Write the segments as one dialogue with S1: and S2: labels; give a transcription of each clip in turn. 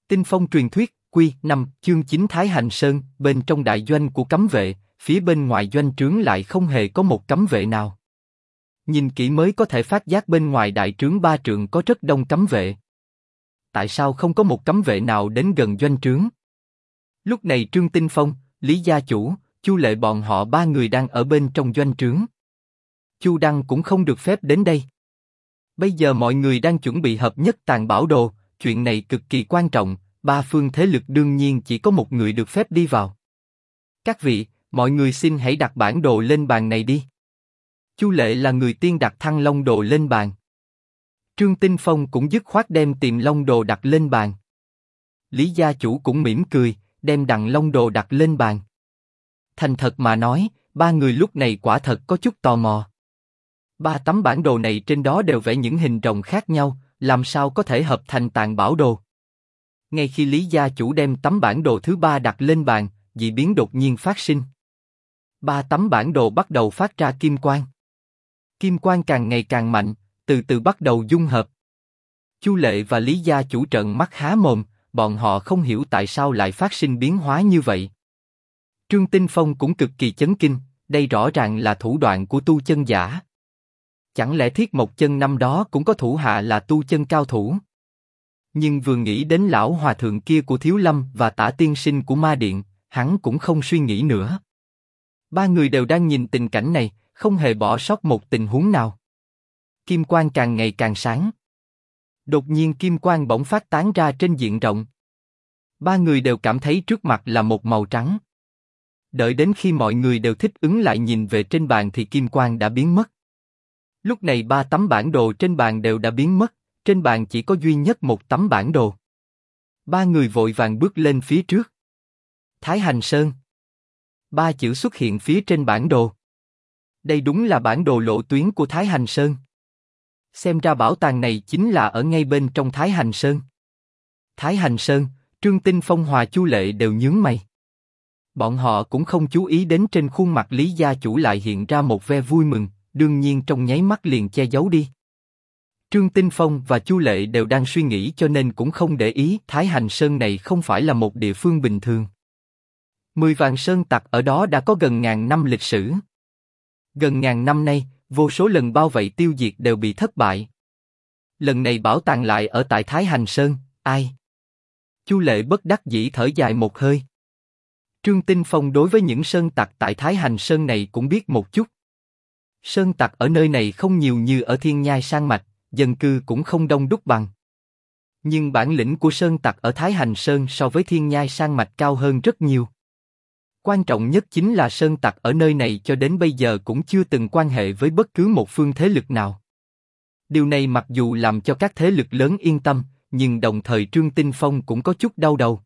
S1: Tinh Phong truyền thuyết, Quy 5, chương 9 Thái Hành Sơn, bên trong đại doanh của cấm vệ, phía bên ngoài doanh trướng lại không hề có một cấm vệ nào. Nhìn kỹ mới có thể phát giác bên ngoài đại trướng 3 trượng có rất đông cấm vệ. Tại sao không có một cấm vệ nào đến gần doanh trướng? Lúc này Trương Tinh Phong, Lý Gia Chủ, Chu Lệ bọn họ 3 người đang ở bên trong doanh trướng. Chu Đăng cũng không được phép đến đây. Bây giờ mọi người đang chuẩn bị hợp nhất tàn bảo đồ, chuyện này cực kỳ quan trọng, 3 phương thế lực đương nhiên chỉ có một người được phép đi vào. Các vị, mọi người xin hãy đặt bản đồ lên bàn này đi. Chu Lệ là người tiên đặt Thăng Long đồ lên bàn. Trương Tinh Phong cũng dứt khoát đem Tiềm Long đồ đặt lên bàn. Lý Gia Chủ cũng mỉm cười, đem Đằng Long đồ đặt lên bàn. Thành thật mà nói, 3 người lúc này quả thật có chút tò mò. 3 tấm bản đồ này trên đó đều vẽ những hình rồng khác nhau, làm sao có thể hợp thành tàn bảo đồ? Ngay khi Lý Gia Chủ đem tấm bản đồ thứ 3 đặt lên bàn, dị biến đột nhiên phát sinh. 3 tấm bản đồ bắt đầu phát ra kim quang. Kim quang càng ngày càng mạnh, từ từ bắt đầu dung hợp. Chu Lệ và Lý Gia Chủ trợn mắt há mồm, bọn họ không hiểu tại sao lại phát sinh biến hóa như vậy. Trương Tinh Phong cũng cực kỳ chấn kinh, đây rõ ràng là thủ đoạn của tu chân giả. Chẳng lẽ Thiết Mộc Chân năm đó cũng có thủ hạ là tu chân cao thủ? Nhưng vừa nghĩ đến lão hòa thượng kia của Thiếu Lâm và Tả tiên sinh của Ma Điện, hắn cũng không suy nghĩ nữa. 3 người đều đang nhìn tình cảnh này, không hề bỏ sót một tình huống nào. Kim quang càng ngày càng sáng. Đột nhiên kim quang bỗng phát tán ra trên diện rộng. 3 người đều cảm thấy trước mặt là một màu trắng. Đợi đến khi mọi người đều thích ứng lại nhìn về trên bàn thì kim quang đã biến mất. Lúc này 3 tấm bản đồ trên bàn đều đã biến mất, trên bàn chỉ có duy nhất một tấm bản đồ. 3 người vội vàng bước lên phía trước. Thái Hành Sơn. 3 chữ xuất hiện phía trên bản đồ. Đây đúng là bản đồ lộ tuyến của Thái Hành Sơn. Xem ra bảo tàng này chính là ở ngay bên trong Thái Hành Sơn. Thái Hành Sơn, Trương Tinh Phong hòa Chu Lệ đều nhướng mày. Bọn họ cũng không chú ý đến trên khuôn mặt Lý Gia Chủ lại hiện ra một vẻ vui mừng, đương nhiên trong nháy mắt liền che giấu đi. Trương Tinh Phong và Chu Lệ đều đang suy nghĩ cho nên cũng không để ý. Thái Hành Sơn này không phải là một địa phương bình thường. 10 vạn sơn tặc ở đó đã có gần ngàn năm lịch sử. Gần ngàn năm nay, vô số lần bao vây tiêu diệt đều bị thất bại. Lần này bảo tàng lại ở tại Thái Hành Sơn, ai? Chu Lệ bất đắc dĩ thở dài một hơi. Trương Tinh Phong đối với những sơn tặc tại Thái Hành Sơn này cũng biết một chút. Sơn tặc ở nơi này không nhiều như ở Thiên Nhai Sang Mạch, dân cư cũng không đông đúc bằng. Nhưng bản lĩnh của sơn tặc ở Thái Hành Sơn so với Thiên Nhai Sang Mạch cao hơn rất nhiều. Quan trọng nhất chính là sơn tặc ở nơi này cho đến bây giờ cũng chưa từng quan hệ với bất cứ một phương thế lực nào. Điều này mặc dù làm cho các thế lực lớn yên tâm, nhưng đồng thời Trương Tinh Phong cũng có chút đau đầu.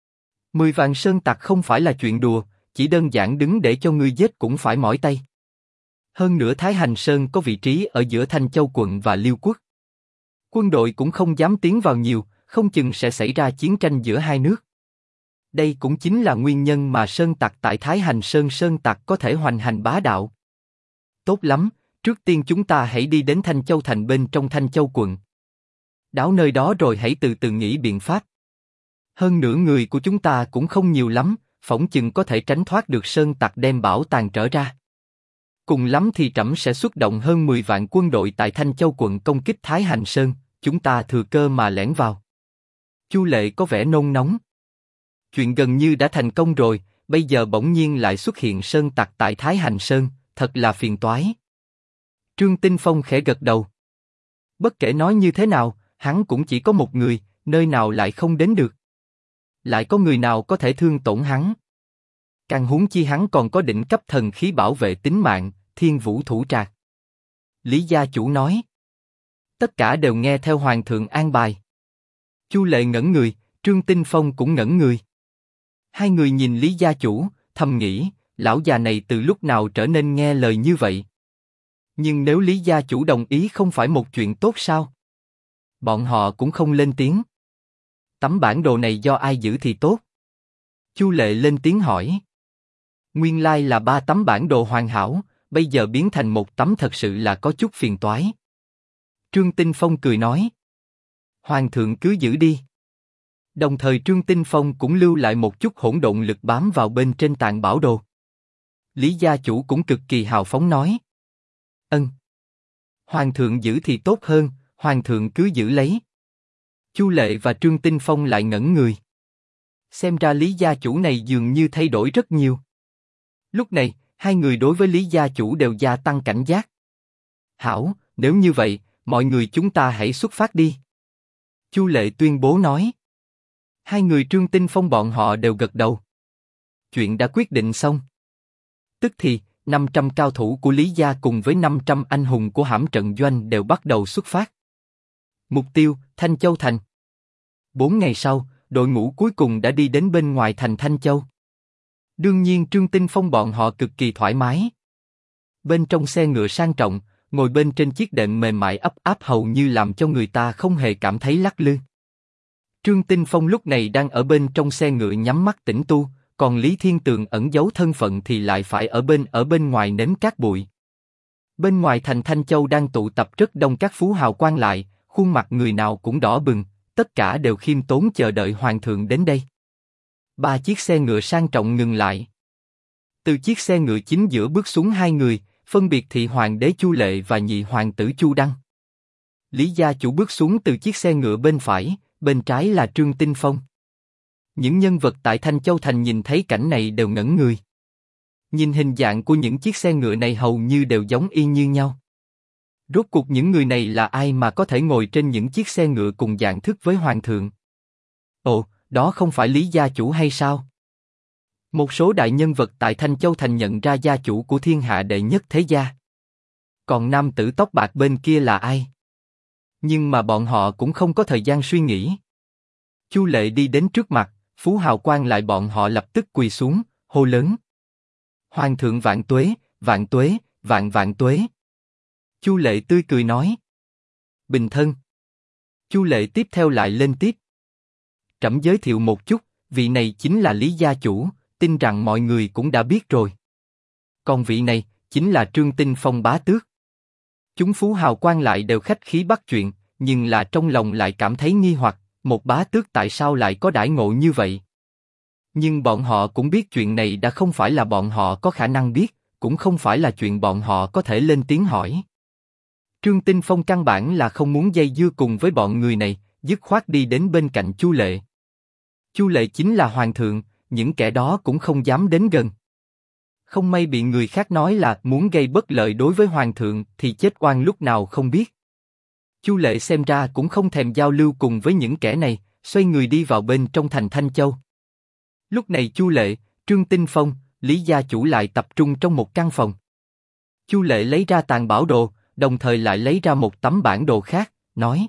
S1: 10 vạn sơn tặc không phải là chuyện đùa, chỉ đơn giản đứng để cho ngươi giết cũng phải mỏi tay. Hơn nữa Thái Hành Sơn có vị trí ở giữa Thanh Châu quận và Liêu quốc. Quân đội cũng không dám tiến vào nhiều, không chừng sẽ xảy ra chiến tranh giữa hai nước. Đây cũng chính là nguyên nhân mà sơn tặc tại Thái Hành Sơn sơn tặc có thể hoành hành bá đạo. Tốt lắm, trước tiên chúng ta hãy đi đến Thanh Châu thành bên trong Thanh Châu quận. Đáo nơi đó rồi hãy từ từ nghĩ biện pháp. Hơn nữa người của chúng ta cũng không nhiều lắm, phỏng chừng có thể tránh thoát được sơn tặc đem bảo tàng trở ra. Cùng lắm thì trẫm sẽ xuất động hơn 10 vạn quân đội tại Thanh Châu quận công kích Thái Hành Sơn, chúng ta thừa cơ mà lẻn vào. Chu Lệ có vẻ nôn nóng. Chuyện gần như đã thành công rồi, bây giờ bỗng nhiên lại xuất hiện sơn tặc tại Thái Hành Sơn, thật là phiền toái. Trương Tinh Phong khẽ gật đầu. Bất kể nói như thế nào, hắn cũng chỉ có một người, nơi nào lại không đến được. Lại có người nào có thể thương tổn hắn? Càng huống chi hắn còn có đỉnh cấp thần khí bảo vệ tính mạng, Thiên Vũ Thủ Trạc. Lý Gia Chủ nói. Tất cả đều nghe theo Hoàng thượng an bài. Chu Lệ ngẩn người, Trương Tinh Phong cũng ngẩn người. Hai người nhìn Lý Gia Chủ, thầm nghĩ, lão già này từ lúc nào trở nên nghe lời như vậy? Nhưng nếu Lý Gia Chủ đồng ý không phải một chuyện tốt sao? Bọn họ cũng không lên tiếng. Tấm bản đồ này do ai giữ thì tốt? Chu Lệ lên tiếng hỏi. Nguyên lai là 3 tấm bản đồ hoàn hảo, bây giờ biến thành một tấm thật sự là có chút phiền toái. Trương Tinh Phong cười nói. Hoàng thượng cứ giữ đi. Đồng thời Trương Tinh Phong cũng lưu lại một chút hỗn độn lực bám vào bên trên tàn bảo đồ. Lý gia chủ cũng cực kỳ hào phóng nói. Ân. Hoàng thượng giữ thì tốt hơn, hoàng thượng cứ giữ lấy. Chu Lệ và Trương Tinh Phong lại ngẩn người. Xem ra Lý gia chủ này dường như thay đổi rất nhiều. Lúc này, hai người đối với Lý gia chủ đều gia tăng cảnh giác. Hảo, nếu như vậy, mọi người chúng ta hãy xuất phát đi. Chu Lệ tuyên bố nói. Hai người Trương Tinh Phong bọn họ đều gật đầu. Chuyện đã quyết định xong. Tức thì, 500 cao thủ của Lý gia cùng với 500 anh hùng của Hãm Trận Doanh đều bắt đầu xuất phát. Mục tiêu, Thanh Châu Thành. 4 ngày sau, đội ngũ cuối cùng đã đi đến bên ngoài thành Thanh Châu. Đương nhiên Trương Tinh Phong bọn họ cực kỳ thoải mái. Bên trong xe ngựa sang trọng, ngồi bên trên chiếc đệm mềm mại ấp áp hầu như làm cho người ta không hề cảm thấy lắc lư. Trương Tinh Phong lúc này đang ở bên trong xe ngựa nhắm mắt tĩnh tu, còn Lý Thiên Tường ẩn giấu thân phận thì lại phải ở bên ngoài nếm cát bụi. Bên ngoài thành Thanh Châu đang tụ tập rất đông các phú hào quan lại, khuôn mặt người nào cũng đỏ bừng, tất cả đều khiêm tốn chờ đợi hoàng thượng đến đây. 3 chiếc xe ngựa sang trọng ngừng lại. Từ chiếc xe ngựa chính giữa bước xuống 2 người, phân biệt thị hoàng đế Chu Lệ và nhị hoàng tử Chu Đăng. Lý gia chủ bước xuống từ chiếc xe ngựa bên phải, bên trái là Trương Tinh Phong. Những nhân vật tại Thanh Châu Thành nhìn thấy cảnh này đều ngẩn người. Nhìn hình dạng của những chiếc xe ngựa này hầu như đều giống y như nhau. Rốt cuộc những người này là ai mà có thể ngồi trên những chiếc xe ngựa cùng dạng thức với hoàng thượng? Ồ, đó không phải Lý gia chủ hay sao? Một số đại nhân vật tại Thanh Châu Thành nhận ra gia chủ của thiên hạ đệ nhất thế gia. Còn nam tử tóc bạc bên kia là ai? Nhưng mà bọn họ cũng không có thời gian suy nghĩ. Chu Lệ đi đến trước mặt, phú hào quan lại bọn họ lập tức quỳ xuống, hô lớn. Hoàng thượng vạn tuế, vạn tuế, vạn vạn tuế. Chu Lệ tươi cười nói. Bình thân. Chu Lệ tiếp theo lại lên tiếp. Trẫm giới thiệu một chút, vị này chính là Lý gia chủ, tin rằng mọi người cũng đã biết rồi. Còn vị này, chính là Trương Tinh Phong bá tước. Chúng phú hào quan lại đều khách khí bắt chuyện, nhưng là trong lòng lại cảm thấy nghi hoặc, một bá tước tại sao lại có đãi ngộ như vậy? Nhưng bọn họ cũng biết chuyện này đã không phải là bọn họ có khả năng biết, cũng không phải là chuyện bọn họ có thể lên tiếng hỏi. Trương Tinh Phong căn bản là không muốn dây dưa cùng với bọn người này, dứt khoát đi đến bên cạnh Chu Lệ. Chu Lệ chính là hoàng thượng, những kẻ đó cũng không dám đến gần. Không may bị người khác nói là muốn gây bất lợi đối với hoàng thượng thì chết oan lúc nào không biết. Chu Lệ xem ra cũng không thèm giao lưu cùng với những kẻ này, xoay người đi vào bên trong thành Thanh Châu. Lúc này Chu Lệ, Trương Tinh Phong, Lý gia chủ lại tập trung trong một căn phòng. Chu Lệ lấy ra tàn bảo đồ, đồng thời lại lấy ra một tấm bản đồ khác, nói: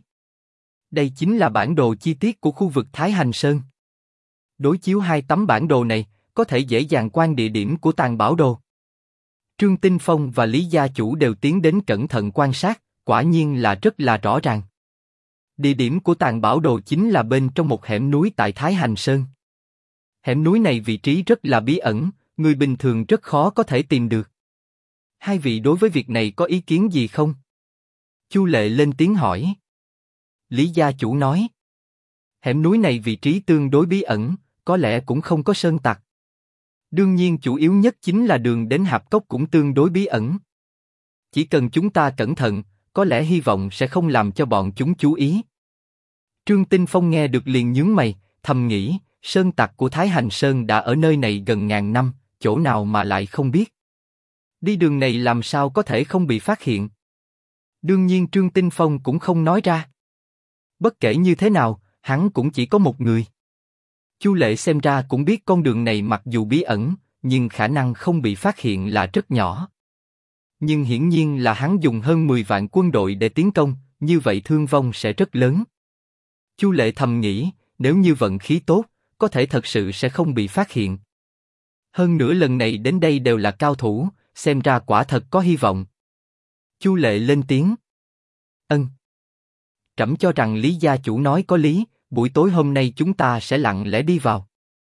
S1: đây chính là bản đồ chi tiết của khu vực Thái Hành Sơn. Đối chiếu 2 tấm bản đồ này, có thể dễ dàng quan địa điểm của tàn bảo đồ. Trương Tinh Phong và Lý gia chủ đều tiến đến cẩn thận quan sát, quả nhiên là rất là rõ ràng. Địa điểm của tàn bảo đồ chính là bên trong một hẻm núi tại Thái Hành Sơn. Hẻm núi này vị trí rất là bí ẩn, người bình thường rất khó có thể tìm được. Hai vị đối với việc này có ý kiến gì không? Chu Lệ lên tiếng hỏi. Lý gia chủ nói: hẻm núi này vị trí tương đối bí ẩn, có lẽ cũng không có sơn tặc. Đương nhiên chủ yếu nhất chính là đường đến Hạp Cốc cũng tương đối bí ẩn. Chỉ cần chúng ta cẩn thận, có lẽ hy vọng sẽ không làm cho bọn chúng chú ý. Trương Tinh Phong nghe được liền nhướng mày, thầm nghĩ, sơn tặc của Thái Hành Sơn đã ở nơi này gần ngàn năm, chỗ nào mà lại không biết. Đi đường này làm sao có thể không bị phát hiện. Đương nhiên Trương Tinh Phong cũng không nói ra. Bất kể như thế nào, hắn cũng chỉ có một người. Chu Lệ xem ra cũng biết con đường này mặc dù bí ẩn, nhưng khả năng không bị phát hiện là rất nhỏ. Nhưng hiển nhiên là hắn dùng hơn 10 vạn quân đội để tiến công, như vậy thương vong sẽ rất lớn. Chu Lệ thầm nghĩ, nếu như vận khí tốt, có thể thật sự sẽ không bị phát hiện. Hơn nữa lần này đến đây đều là cao thủ, xem ra quả thật có hy vọng. Chu Lệ lên tiếng. Ân. Trẫm cho rằng Lý gia chủ nói có lý, buổi tối hôm nay chúng ta sẽ lặng lẽ đi vào.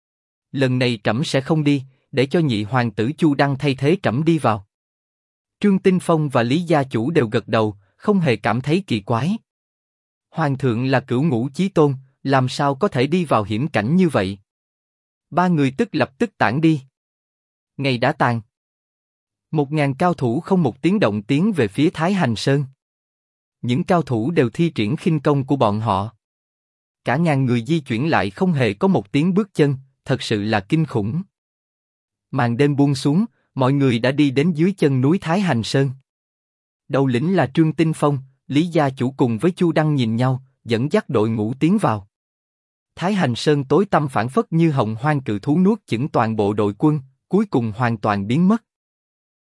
S1: Lần này trẫm sẽ không đi, để cho nhị hoàng tử Chu Đăng thay thế trẫm đi vào. Trương Tinh Phong và Lý gia chủ đều gật đầu, không hề cảm thấy kỳ quái. Hoàng thượng là cửu ngũ chí tôn, Làm sao có thể đi vào hiểm cảnh như vậy? Ba người lập tức tản đi. Ngày đã tàn. 1.000 cao thủ không một tiếng động tiến về phía Thái Hành Sơn. Những cao thủ đều thi triển khinh công của bọn họ. Cả ngàn người di chuyển lại không hề có một tiếng bước chân, thật sự là kinh khủng. Màn đêm buông xuống, mọi người đã đi đến dưới chân núi Thái Hành Sơn. Đầu lĩnh là Trương Tinh Phong, Lý gia chủ cùng với Chu Đăng nhìn nhau, dẫn dắt đội ngũ tiến vào. Thái Hành Sơn tối tăm phảng phất như hồng hoang cự thú nuốt chửng toàn bộ đội quân, cuối cùng hoàn toàn biến mất.